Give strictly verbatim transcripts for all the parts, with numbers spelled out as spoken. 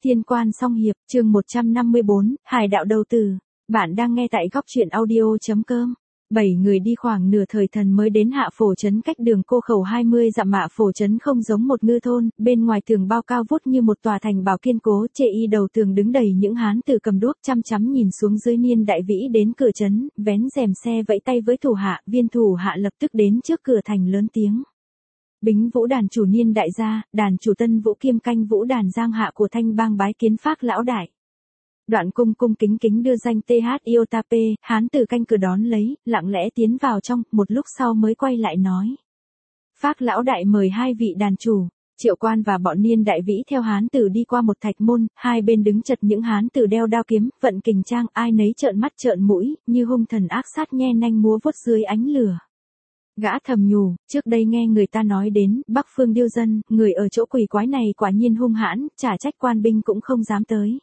Thiên Quan Song Hiệp, chương một trăm năm mươi bốn, Hải đạo đầu tử. Bạn đang nghe tại góc truyện audio.com. Bảy người đi khoảng nửa thời thần mới đến Hạ Phổ trấn, cách đường Cô Khẩu hai mươi dặm. Hạ Phổ trấn không giống một ngư thôn, bên ngoài tường bao cao vút như một tòa thành bảo kiên cố, chê y đầu tường đứng đầy những hán tử cầm đuốc chăm chăm nhìn xuống dưới. Niên Đại Vĩ đến cửa trấn, vén rèm xe vẫy tay với thủ hạ, viên thủ hạ lập tức đến trước cửa thành lớn tiếng. Bính Vũ đàn chủ Niên Đại gia, đàn chủ Tân Vũ kiêm canh Vũ đàn Giang Hạ của Thanh Bang bái kiến Phác lão đại. Đoạn cung cung kính kính đưa danh Th Iotape, hán tử canh cửa đón lấy, lặng lẽ tiến vào trong, một lúc sau mới quay lại nói. Phác lão đại mời hai vị đàn chủ. Triệu Quan và bọn Niên Đại Vĩ theo hán tử đi qua một thạch môn, hai bên đứng chật những hán tử đeo đao kiếm, vận kình trang, ai nấy trợn mắt trợn mũi, như hung thần ác sát nhe nanh múa vuốt dưới ánh lửa. Gã thầm nhủ, trước đây nghe người ta nói đến, Bắc Phương điêu dân, người ở chỗ quỷ quái này quả nhiên hung hãn, chả trách quan binh cũng không dám tới.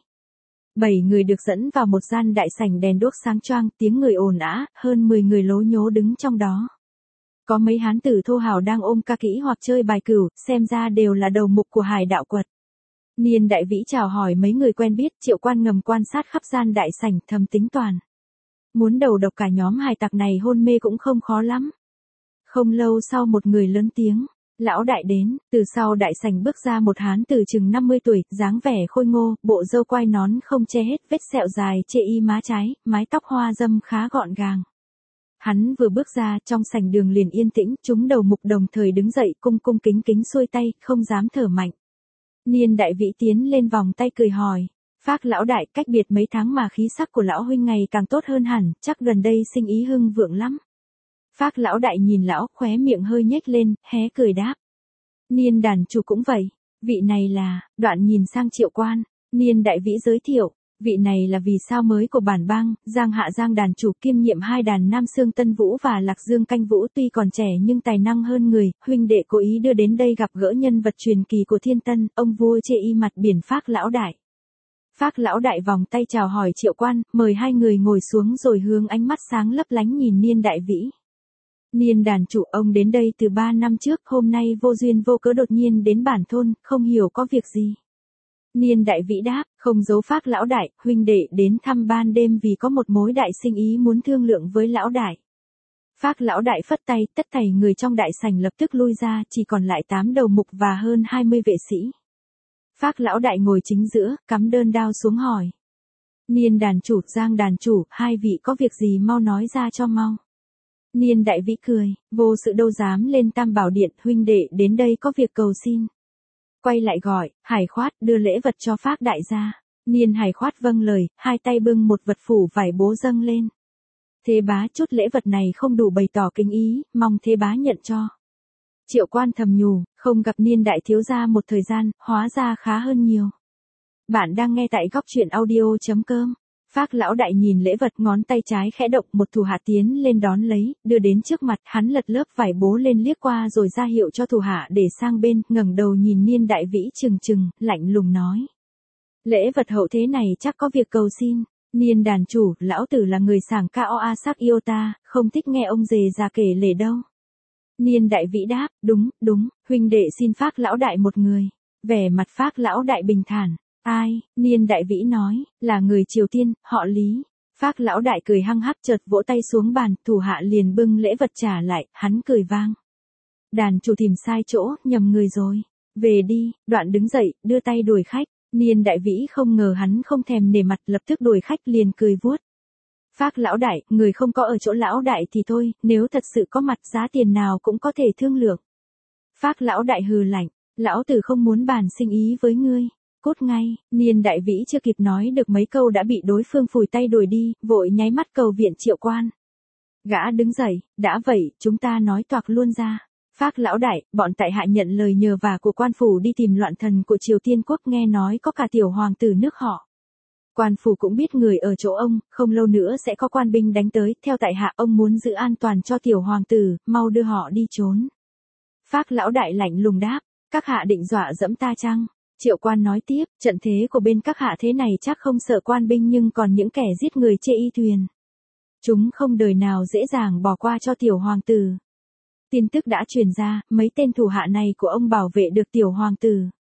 Bảy người được dẫn vào một gian đại sảnh đèn đuốc sáng choang, tiếng người ồn ào, hơn mười người lố nhố đứng trong đó. Có mấy hán tử thô hào đang ôm ca kỹ hoặc chơi bài cửu, xem ra đều là đầu mục của Hải đạo quật. Niên Đại Vĩ chào hỏi mấy người quen biết, Triệu Quan ngầm quan sát khắp gian đại sảnh, thầm tính toán. Muốn đầu độc cả nhóm hải tặc này hôn mê cũng không khó lắm. Không lâu sau một người lớn tiếng, lão đại đến, từ sau đại sảnh bước ra một hán tử chừng năm mươi tuổi, dáng vẻ khôi ngô, bộ râu quai nón không che hết, vết sẹo dài chê y má trái, mái tóc hoa dâm khá gọn gàng. Hắn vừa bước ra, trong sảnh đường liền yên tĩnh, chúng đầu mục đồng thời đứng dậy, cung cung kính kính xuôi tay, không dám thở mạnh. Niên Đại Vĩ tiến lên vòng tay cười hỏi, Phác lão đại, cách biệt mấy tháng mà khí sắc của lão huynh ngày càng tốt hơn hẳn, chắc gần đây sinh ý hưng vượng lắm. Phác lão đại nhìn lão, khóe miệng hơi nhếch lên, hé cười đáp. Niên đàn chủ cũng vậy, vị này là, đoạn nhìn sang Triệu Quan, Niên Đại Vĩ giới thiệu, vị này là vì sao mới của bản bang, Giang Hạ Giang đàn chủ kiêm nhiệm hai đàn Nam Xương Tân Vũ và Lạc Dương canh Vũ, tuy còn trẻ nhưng tài năng hơn người, huynh đệ cố ý đưa đến đây gặp gỡ nhân vật truyền kỳ của Thiên Tân, ông vua chê y mặt biển Phác lão đại. Phác lão đại vòng tay chào hỏi Triệu Quan, mời hai người ngồi xuống rồi hướng ánh mắt sáng lấp lánh nhìn Niên Đại Vĩ. Niên đàn chủ, ông đến đây từ ba năm trước, hôm nay vô duyên vô cớ đột nhiên đến bản thôn, không hiểu có việc gì. Niên Đại Vĩ đáp, không giấu Phác lão đại, huynh đệ đến thăm ban đêm vì có một mối đại sinh ý muốn thương lượng với lão đại. Phác lão đại phất tay, tất thảy người trong đại sảnh lập tức lui ra, chỉ còn lại tám đầu mục và hơn hai mươi vệ sĩ. Phác lão đại ngồi chính giữa, cắm đơn đao xuống hỏi. Niên đàn chủ, Giang đàn chủ, hai vị có việc gì mau nói ra cho mau. Niên Đại Vĩ cười, vô sự đâu dám lên Tam Bảo Điện, huynh đệ đến đây có việc cầu xin. Quay lại gọi, Hải Khoát đưa lễ vật cho Phác đại gia. Niên Hải Khoát vâng lời, hai tay bưng một vật phủ vải bố dâng lên. Thế bá, chút lễ vật này không đủ bày tỏ kính ý, mong thế bá nhận cho. Triệu Quan thầm nhủ, không gặp Niên đại thiếu gia một thời gian, hóa ra khá hơn nhiều. Bạn đang nghe tại góc truyện audio.com. Phác lão đại nhìn lễ vật, ngón tay trái khẽ động, một thủ hạ tiến lên đón lấy, đưa đến trước mặt, hắn lật lớp vải bố lên liếc qua rồi ra hiệu cho thủ hạ để sang bên, ngẩng đầu nhìn Niên Đại Vĩ trừng trừng, lạnh lùng nói. Lễ vật hậu thế này chắc có việc cầu xin. Niên đàn chủ, lão tử là người sảng ca oa sắc iota, không thích nghe ông dề già kể lể đâu. Niên Đại Vĩ đáp, đúng, đúng, huynh đệ xin Phác lão đại một người. Vẻ mặt Phác lão đại bình thản. Ai? Niên Đại Vĩ nói, là người Triều Tiên, họ Lý. Phác lão đại cười hăng hắc, chợt vỗ tay xuống bàn, thủ hạ liền bưng lễ vật trả lại, hắn cười vang. Đàn chủ tìm sai chỗ, nhầm người rồi. Về đi, đoạn đứng dậy, đưa tay đuổi khách. Niên Đại Vĩ không ngờ hắn không thèm nể mặt, lập tức đuổi khách liền cười vuốt. Phác lão đại, người không có ở chỗ lão đại thì thôi, nếu thật sự có mặt giá tiền nào cũng có thể thương lượng. Phác lão đại hừ lạnh, lão tử không muốn bàn sinh ý với ngươi. Cút ngay, Niên Đại Vĩ chưa kịp nói được mấy câu đã bị đối phương phủi tay đuổi đi, vội nháy mắt cầu viện Triệu Quan. Gã đứng dậy, đã vậy, chúng ta nói toạc luôn ra. Phác lão đại, bọn tại hạ nhận lời nhờ vả của quan phủ đi tìm loạn thần của Triều Tiên quốc, nghe nói có cả tiểu hoàng tử nước họ. Quan phủ cũng biết người ở chỗ ông, không lâu nữa sẽ có quan binh đánh tới, theo tại hạ ông muốn giữ an toàn cho tiểu hoàng tử, mau đưa họ đi trốn. Phác lão đại lạnh lùng đáp, các hạ định dọa dẫm ta chăng? Triệu Quan nói tiếp, trận thế của bên các hạ thế này chắc không sợ quan binh nhưng còn những kẻ giết người chê y thuyền. Chúng không đời nào dễ dàng bỏ qua cho tiểu hoàng tử. Tin tức đã truyền ra, mấy tên thủ hạ này của ông bảo vệ được tiểu hoàng tử.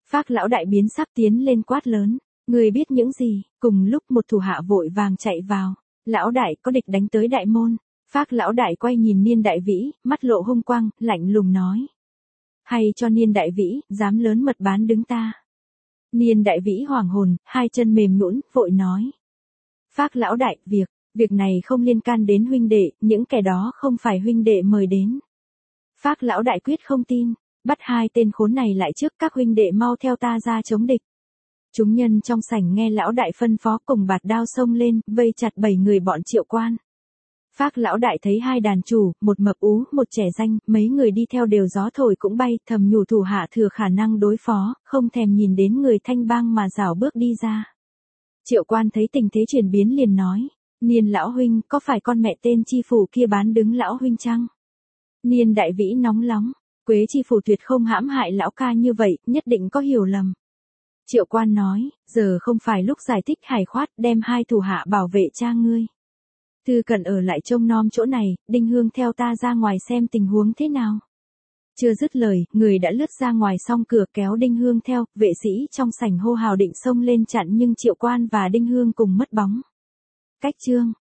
Phác lão đại biến sắc tiến lên quát lớn. Người biết những gì? Cùng lúc một thủ hạ vội vàng chạy vào. Lão đại, có địch đánh tới đại môn. Phác lão đại quay nhìn Niên Đại Vĩ, mắt lộ hung quang, lạnh lùng nói. Hay cho Niên Đại Vĩ, dám lớn mật bán đứng ta. Niên Đại Vĩ hoảng hồn, hai chân mềm nhũn, vội nói. Phác lão đại, việc, việc này không liên can đến huynh đệ, những kẻ đó không phải huynh đệ mời đến. Phác lão đại quyết không tin, bắt hai tên khốn này lại trước, các huynh đệ mau theo ta ra chống địch. Chúng nhân trong sảnh nghe lão đại phân phó cùng bạt đao xông lên, vây chặt bảy người bọn Triệu Quan. Phác lão đại thấy hai đàn chủ, một mập ú, một trẻ danh, mấy người đi theo đều gió thổi cũng bay, thầm nhủ thủ hạ thừa khả năng đối phó, không thèm nhìn đến người thanh bang mà rảo bước đi ra. Triệu Quan thấy tình thế chuyển biến liền nói, Niên lão huynh, có phải con mẹ tên chi phủ kia bán đứng lão huynh chăng? Niên Đại Vĩ nóng lóng, Quế chi phủ tuyệt không hãm hại lão ca như vậy, nhất định có hiểu lầm. Triệu Quan nói, giờ không phải lúc giải thích hài khoát, đem hai thủ hạ bảo vệ cha ngươi. Tư Cẩn ở lại trông nom chỗ này, Đinh Hương theo ta ra ngoài xem tình huống thế nào. Chưa dứt lời, người đã lướt ra ngoài xong cửa kéo Đinh Hương theo, vệ sĩ trong sảnh hô hào định xông lên chặn nhưng Triệu Quan và Đinh Hương cùng mất bóng. Cách chương